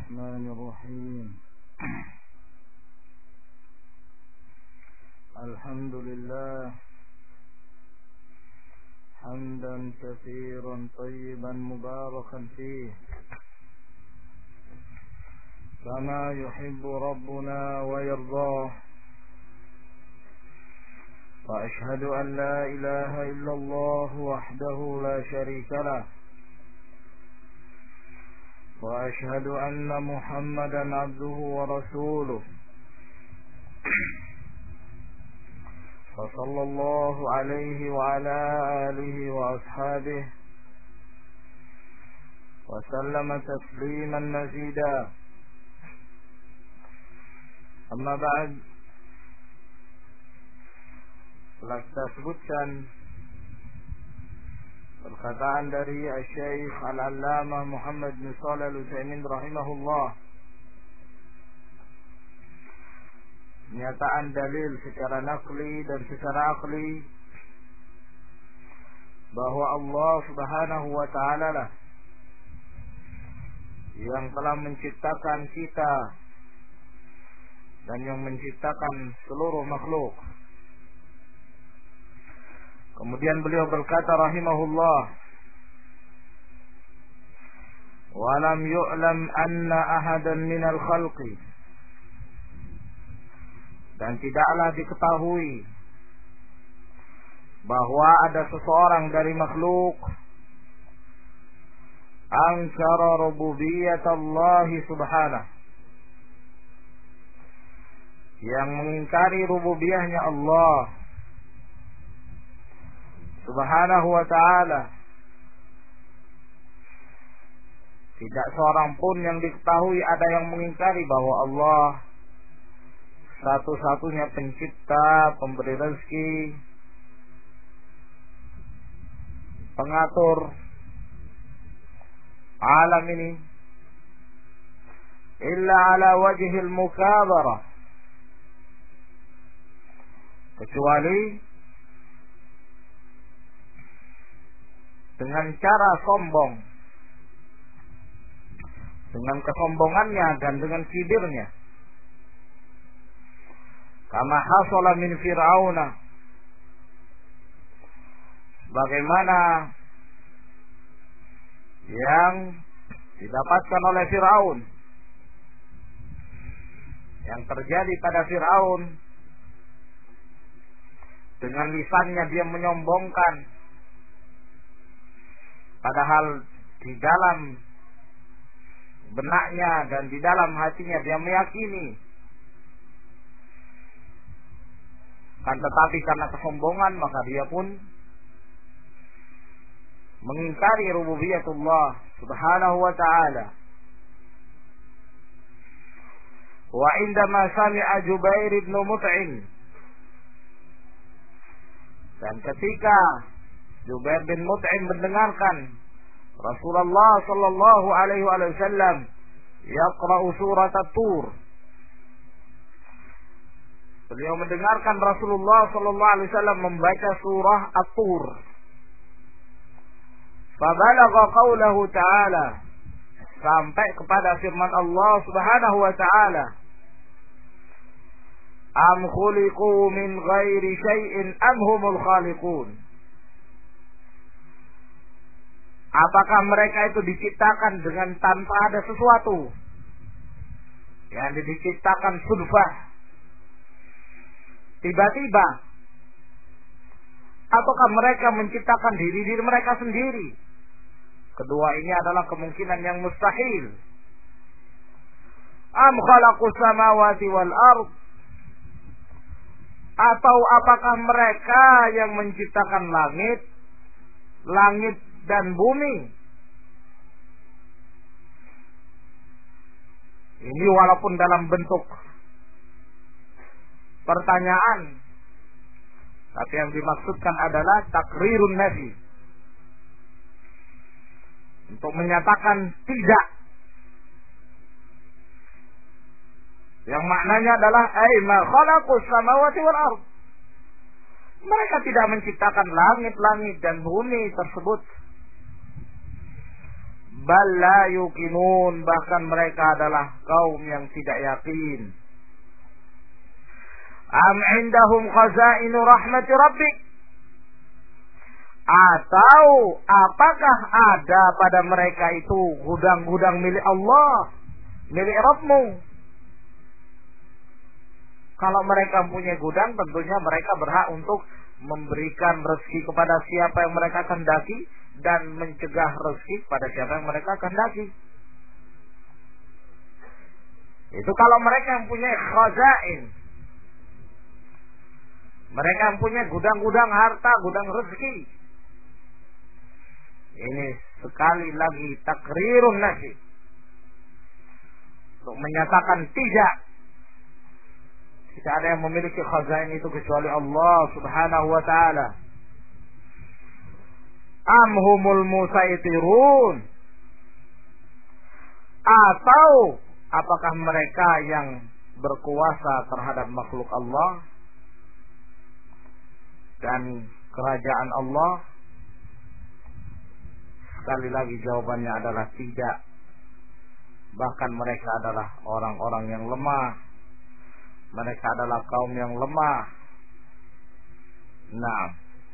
الرحمن الرحيم الحمد لله حمدا كثيرا طيبا مباركا فيه كما يحب ربنا ويرضاه وأشهد أن لا إله إلا الله وحده لا شريك له وأشهد أن محمدا عبده ورسوله فصلى الله عليه وعلى آله وأصحابه وسلم تسليما مزيدا أما بعد telah kita sebutkan perkataan dari Syekh Al-Allamah Muhammad bin Shalih Al-Utsaimin rahimahullah, pernyataan dalil secara naqli dan secara akli bahwa Allah Subhanahu wa taala lah yang telah menciptakan kita dan yang menciptakan seluruh makhluk. Kemudian beliau berkata rahimahullah, "Walam yu'lam anna ahadan minal khalqi," dan tidaklah diketahui bahwa ada seseorang dari makhluk ankara rububiyatallahi subhanahu, yang mengingkari rububiyahnya Allah Subhanahu wa ta'ala. Tidak seorang pun yang diketahui ada yang mengingkari bahwa Allah satu-satunya pencipta, pemberi rezeki, pengatur alam ini, illa ala wajhil mukabarah, kecuali dengan cara sombong, dengan kesombongannya dan dengan kibirnya. Kama hasala min Fir'auna, bagaimana yang didapatkan oleh Fir'aun, yang terjadi pada Fir'aun. Dengan lisannya dia menyombongkan, padahal di dalam benaknya dan di dalam hatinya dia meyakini. Kan tetapi karena kesombongan maka dia pun mengingkari rububiyatullah Subhanahu wa ta'ala. Wa indama sami'a Jubair ibn Mut'im, dan ketika Jubair bin Mut'im mendengarkan Rasulullah sallallahu alaihi wasallam yaqra'u surat At-Tur, beliau mendengarkan Rasulullah sallallahu alaihi wasallam membaca surah At-Tur. Fabalagha qaulahu ta'ala, sampai kepada firman Allah Subhanahu wa ta'ala, am khuliqu min ghairi syai'in am humul khaliqun, apakah mereka itu diciptakan dengan tanpa ada sesuatu, yang diciptakan sudfah, tiba-tiba, ataukah mereka menciptakan diri mereka sendiri? Kedua ini adalah kemungkinan yang mustahil. Am khalaqus samawati wal ard, atau apakah mereka yang menciptakan langit dan bumi? Ini walaupun dalam bentuk pertanyaan, tapi yang dimaksudkan adalah takrirun nafi, untuk menyatakan tidak, yang maknanya adalah ma khalaqus samawati wal ard, mereka tidak menciptakan langit-langit dan bumi tersebut. bal la yuqinun, bahkan mereka adalah kaum yang tidak yakin. Am indahum khazainu rahmati rabbik, atau apakah ada pada mereka itu gudang-gudang milik Allah, milik Rabbmu? Kalau mereka punya gudang, tentunya mereka berhak untuk memberikan rezeki kepada siapa yang mereka kehendaki dan mencegah rezeki kepada siapa yang mereka kehendaki. Itu kalau mereka yang punya khazain, mereka yang punya gudang-gudang harta, gudang rezeki. Ini sekali lagi takrirun nafi, untuk menyatakan tidak ada yang memiliki khazain itu kecuali Allah Subhanahu wa ta'ala. Am humul musaitirun, atau apakah mereka yang berkuasa terhadap makhluk Allah dan kerajaan Allah? Sekali lagi jawabannya adalah tidak. Bahkan mereka adalah orang-orang yang lemah. Mereka adalah kaum yang lemah. Nah,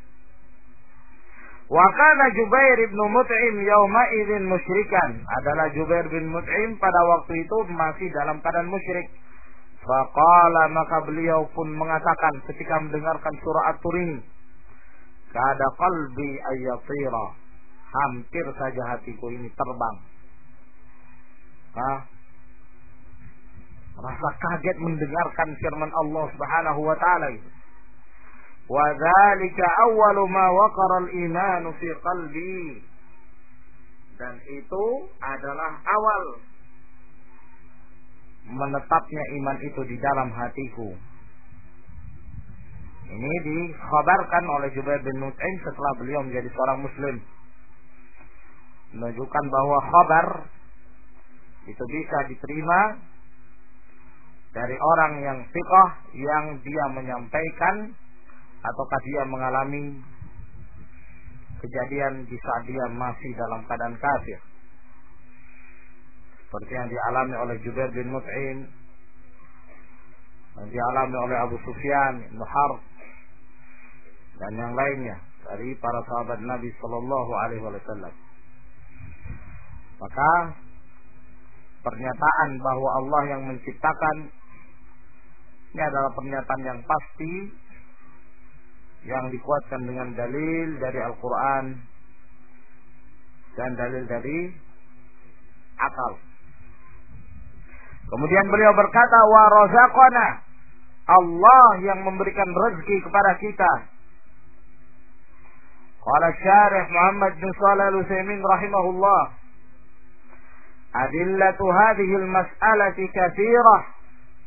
wa kana Jubair bin Mut'im yauma idzin musyrikan. Adalah Jubair bin Mut'im pada waktu itu masih dalam keadaan musyrik. Faqala, maka beliau pun mengatakan ketika mendengarkan surah At-Tur ini, kada qalbi ayyatira, hampir saja hatiku ini terbang. Rasa kaget mendengarkan firman Allah Subhanahu wa ta'ala itu. Wa dzalika awwalu ma waqara al-iman fi qalbi. Dan itu adalah awal menetapnya iman itu di dalam hatiku. Ini dikhabarkan oleh Jubair bin Mut'im setelah beliau menjadi seorang muslim, menunjukkan bahwa khabar itu bisa diterima dari orang yang thiqah, yang dia menyampaikan ataukah dia mengalami kejadian di saat dia masih dalam keadaan kafir, seperti yang dialami oleh Jubair bin Mut'im, yang dialami oleh Abu Sufyan bin Harb dan yang lainnya dari para sahabat Nabi sallallahu alaihi wasallam. Maka pernyataan bahwa Allah yang menciptakan ini adalah pernyataan yang pasti, yang dikuatkan dengan dalil dari Al-Quran dan dalil dari akal. Kemudian beliau berkata, wa razaqana, Allah yang memberikan rezeki kepada kita. Qala Syarih Muhammad bin Shalih Al-Utsaimin rahimahullah, adillatu hadhihi al-mas'alati katsirah.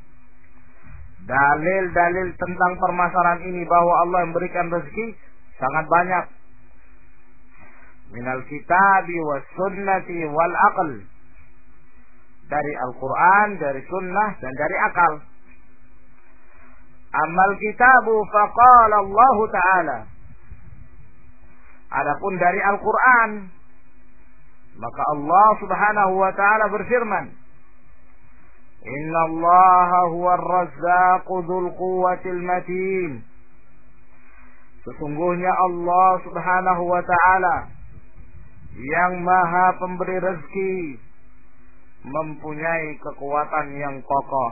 Dalil-dalil tentang permasalahan ini bahwa Allah yang memberikan rezeki sangat banyak. Minal kitabi was sunnati wal aql. Dari Al-Quran, dari sunnah, dan dari akal. Amal kitabu faqala Allah Ta'ala. Adapun dari Al-Quran, maka Allah Subhanahu wa Ta'ala berfirman, Inna Allaha huwa ar-razzaqu dzul quwwatil matin. Sesungguhnya Allah Subhanahu wa ta'ala yang Maha pemberi rezeki, mempunyai kekuatan yang kokoh.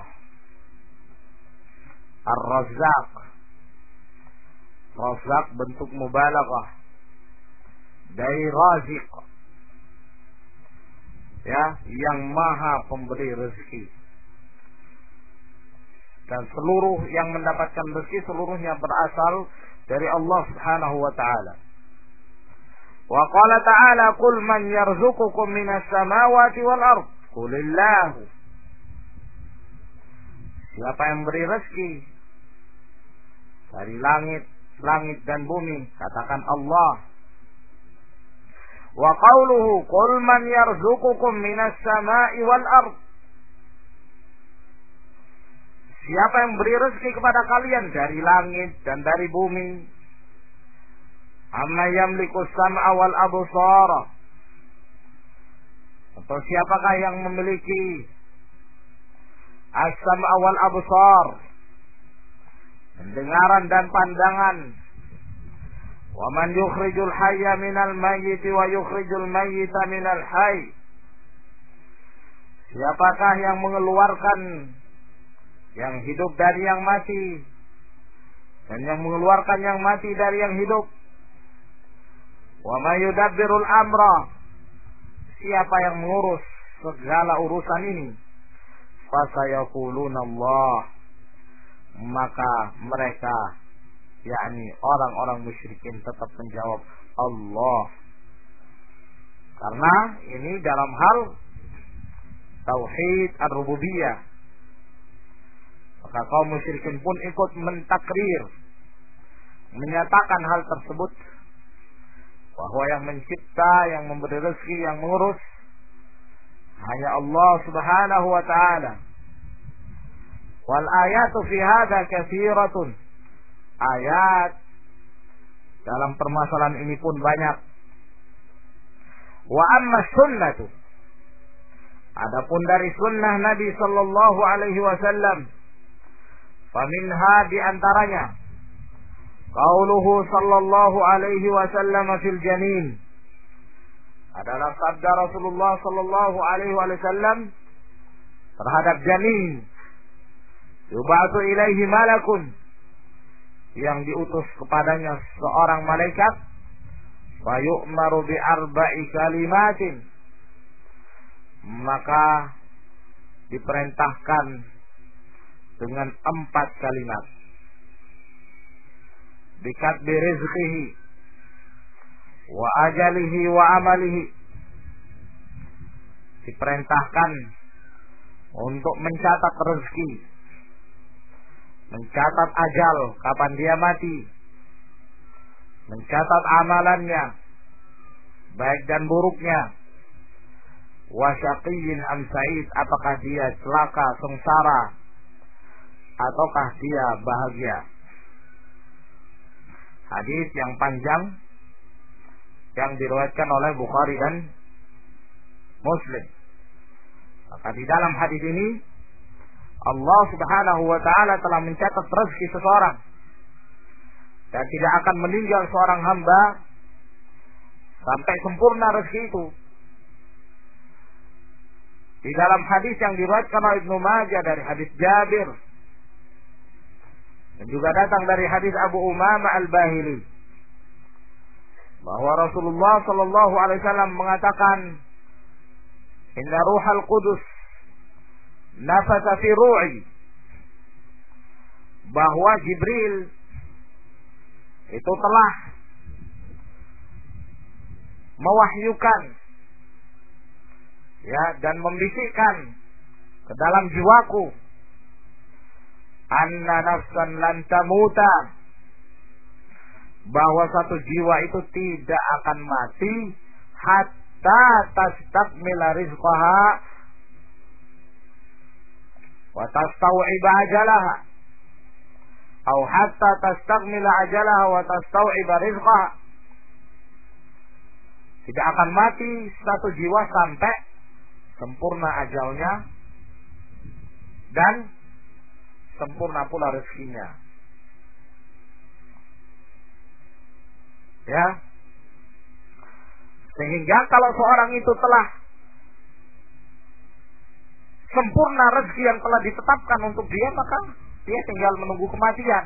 Ar-Razzaq, Razzaq bentuk mubalaghah dari raziq, ya, yang Maha pemberi rezeki. Dan seluruh yang mendapatkan rezeki seluruhnya berasal dari Allah Subhanahu wa ta'ala. Wa qala ta'ala, qul man yarzuqukum minas samawati wal ard, qulillahu. Siapa yang beri rezeki dari langit dan bumi? Katakan Allah. Wa qawluhu, qul man yarzuqukum minas samai wal ard. Siapa yang beri rezeki kepada kalian dari langit dan dari bumi? Amma yamliku sam'a wal absara. Atau siapakah yang memiliki as-sam'a wal absar, pendengaran dan pandangan. Wa man yukhrijul hayya minal mayyit wa yukhrijul mayyita minal hayy. Siapakah yang mengeluarkan yang hidup dari yang mati dan yang mengeluarkan yang mati dari yang hidup? Wa may yudabbirul amra. Siapa yang mengurus segala urusan ini? Fasayaquluna Allah. Maka mereka, yakni orang-orang musyrikin, tetap menjawab Allah. Karena ini dalam hal tauhid ar-rububiyah. Maka kaum musyrikin pun ikut mentakrir, menyatakan hal tersebut, bahwa yang mencipta, yang memberi rezeki, yang mengurus hanya Allah Subhanahu wa ta'ala. Wal ayatu fi hadza katsiratun. Ayat dalam permasalahan ini pun banyak. Wa amma sunnatu. Adapun dari sunnah Nabi sallallahu alaihi wasallam, faminha di antaranya qauluhu sallallahu alaihi wasallam fil janin, adalah sabda Rasulullah sallallahu alaihi wasallam terhadap janin. Yub'atsu ilaihi malakun, yang diutus kepadanya seorang malaikat, fa yu'maru bi arba'i kalimatin, maka diperintahkan dengan 4 kalimat. Bikatbi rizqihi wa ajalihi wa amalihi, diperintahkan untuk mencatat rezeki, mencatat ajal, kapan dia mati, mencatat amalannya, baik dan buruknya, wa syaqiyyin am sa'id, apakah dia celaka, sengsara, ataukah dia bahagia. Hadis yang panjang yang diriwayatkan oleh Bukhari dan Muslim. Maka di dalam hadis ini Allah Subhanahu wa ta'ala telah mencatat rezeki seseorang, dan tidak akan meninggal seorang hamba sampai sempurna rezeki itu. Di dalam hadis yang diriwayatkan oleh Ibnu Majah dari hadis Jabir, dan juga datang dari hadis Abu Umamah Al-Bahili, bahwa Rasulullah sallallahu alaihi wasallam mengatakan, "Inna ruhal qudus nafasa fi ru'i," bahwa Jibril itu telah mewahyukan, ya, dan membisikkan ke dalam jiwaku, anna nafsan lan tamuta, bahwa satu jiwa itu tidak akan mati hatta tastakmila rizqaha wa tastau'iba ajalaha, atau hatta tastakmila ajalaha wa tastau'iba rizqaha. Tidak akan mati satu jiwa sampai sempurna ajalnya dan sempurna pula rezekinya. Ya. Sehingga kalau seorang itu telah sempurna rezeki yang telah ditetapkan untuk dia, maka dia tinggal menunggu kematian.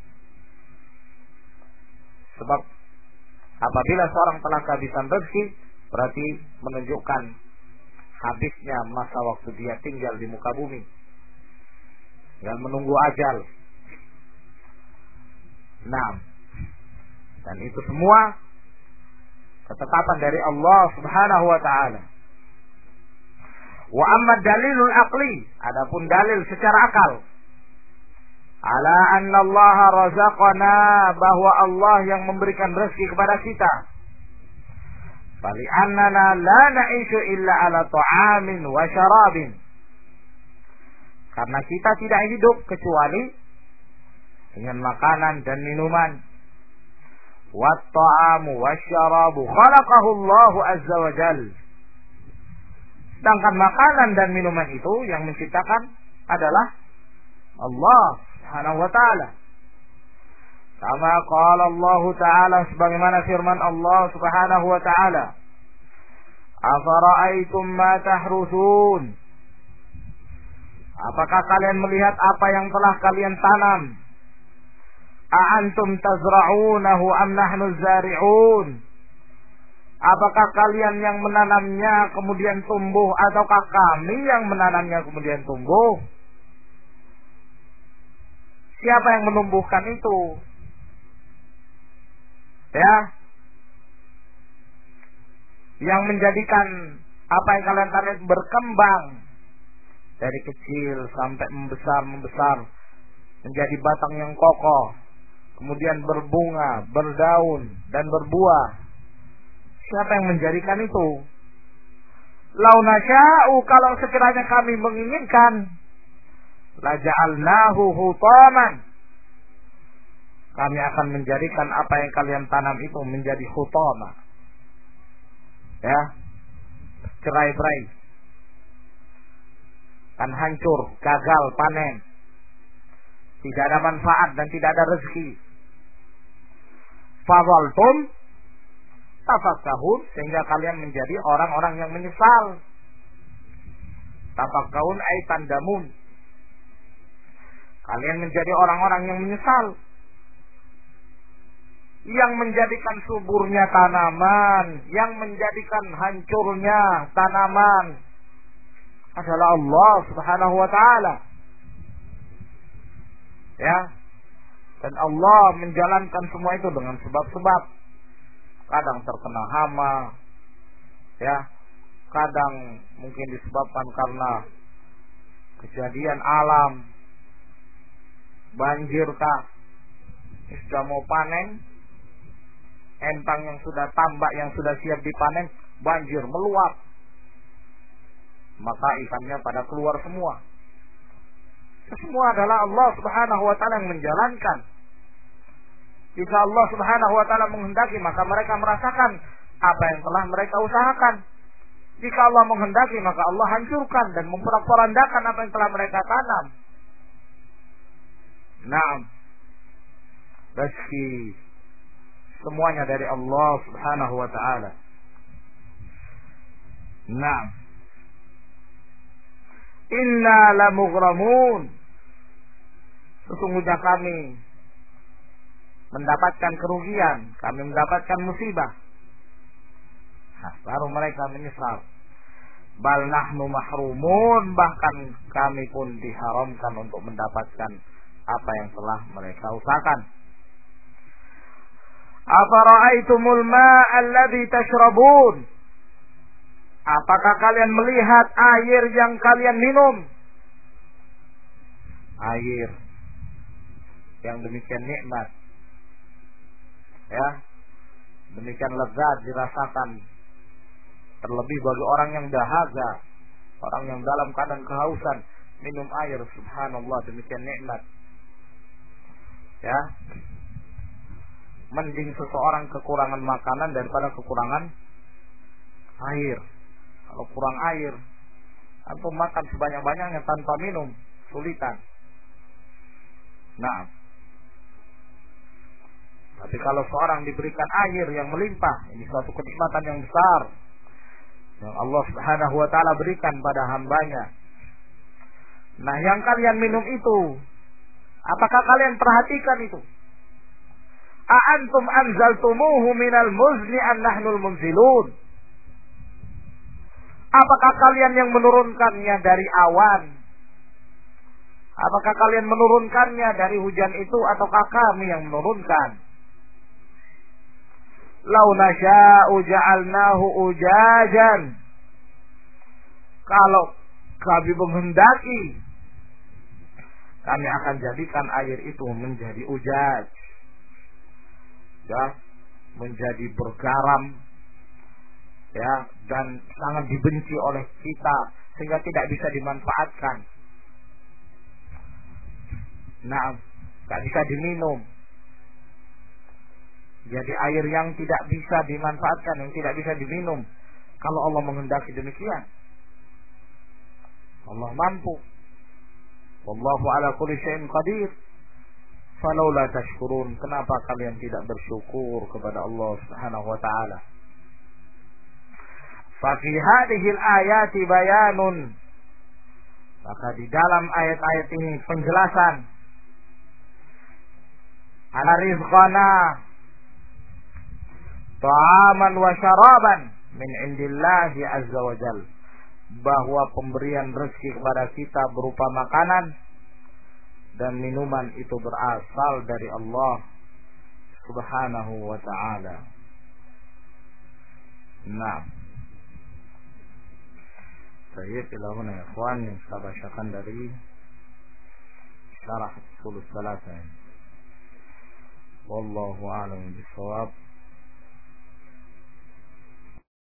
Sebab apabila seorang telah kehabisan rezeki, berarti menunjukkan habisnya masa waktu dia tinggal di muka bumi, yang menunggu ajal. Nah, dan itu semua ketetapan dari Allah Subhanahu wa ta'ala. Wa amma dalilul aqli, adapun dalil secara akal, ala anna Allah razaqana, bahwa Allah yang memberikan rezeki kepada kita. Fali annana la na'ishu illa ala ta'amin wa syarabin, karena kita tidak hidup kecuali dengan makanan dan minuman. Wa ta'amu wa syarabu khalaqahu Allah azza wa jalla, Sedangkan makanan dan minuman itu yang menciptakan adalah Allah Subhanahu wa taala. Kama qala Allah taala, sebagaimana firman Allah Subhanahu wa taala, "Afara'aitum ma tahrusun?" Apakah kalian melihat apa yang telah kalian tanam? A'antum tazra'unahu am nahnu zari'un? Apakah kalian yang menanamnya kemudian tumbuh, ataukah kami yang menanamnya kemudian tumbuh? Siapa yang menumbuhkan itu? Ya, yang menjadikan apa yang kalian tanam berkembang dari kecil sampai membesar menjadi batang yang kokoh, kemudian berbunga, berdaun dan berbuah. Siapa yang menjadikan itu? Lau nasya'u, kalau sekiranya kami menginginkan, la ja'alnahu hutaman, kami akan menjadikan apa yang kalian tanam itu menjadi hutama. Ya, cerai-berai, kan hancur, gagal panen, tidak ada manfaat dan tidak ada rezeki. Fadhaltum tafakkahun, sehingga kalian menjadi orang-orang yang menyesal. Tafakkahun ay tandamun, kalian menjadi orang-orang yang menyesal. Yang menjadikan suburnya tanaman, yang menjadikan hancurnya tanaman adalah Allah Subhanahu wa taala. Ya. Dan Allah menjalankan semua itu dengan sebab-sebab. Kadang terkena hama, ya. Kadang mungkin disebabkan karena kejadian alam. Banjir kah? Sudah mau panen, entang yang sudah tambak yang sudah siap dipanen, banjir meluap, maka ikannya pada keluar semua. Semua adalah Allah Subhanahu wa taala yang menjalankan. Jika Allah Subhanahu wa taala menghendaki, maka mereka merasakan apa yang telah mereka usahakan. Jika Allah menghendaki, maka Allah hancurkan dan memporak-porandakan apa yang telah mereka tanam. Naam. Rezeki semuanya dari Allah Subhanahu wa taala. Naam. Inna lamughramun, sesungguhnya kami mendapatkan kerugian, kami mendapatkan musibah. Nah, baru mereka menyesal. Bal nahnu mahrumun, bahkan kami pun diharamkan untuk mendapatkan apa yang telah mereka usahakan. Afara'aitumul ma'a alladhi tashrabun, apakah kalian melihat air yang kalian minum? Air yang demikian nikmat, ya, demikian lezat dirasakan, terlebih bagi orang yang dahaga, orang yang dalam keadaan kehausan, minum air, subhanallah, demikian nikmat. Ya, mending seseorang kekurangan makanan daripada kekurangan air. Kalau kurang air, antum makan sebanyak-banyaknya tanpa minum, sulitan. Nah, tapi kalau seorang diberikan air yang melimpah, ini suatu kenikmatan yang besar yang Allah Subhanahu wa taala berikan pada hambanya. Nah, yang kalian minum itu, apakah kalian perhatikan itu? A'antum anzaltumuhu minal muzni an nahnul munzilun. Apakah kalian yang menurunkannya dari awan? Apakah kalian menurunkannya dari hujan itu, ataukah kami yang menurunkan? Lau nasya'u ja'alnahu ujajan, kalau kami menghendaki, kami akan jadikan air itu menjadi ujaj, ya, menjadi bergaram, ya, dan sangat dibenci oleh kita sehingga tidak bisa dimanfaatkan. Nah, tidak bisa diminum. Jadi air yang tidak bisa dimanfaatkan, yang tidak bisa diminum, kalau Allah menghendaki demikian. Allah mampu. Wallahu ala kulli syai'in qadir. Falaula tashkurun, kenapa kalian tidak bersyukur kepada Allah Subhanahu wa taala? Fa fi hadhihi al-ayati bayanun, maka di dalam ayat-ayat ini penjelasan ana rizqana ta'aman wa syaraban min indillahi azza wa jalla, bahwa pemberian rezeki kepada kita berupa makanan dan minuman itu berasal dari Allah Subhanahu wa ta'ala. Nah, saya ilahuna ya ikhwan, yang saya bacakan dari syarah usul salatah. Wallahu a'lam bishawab.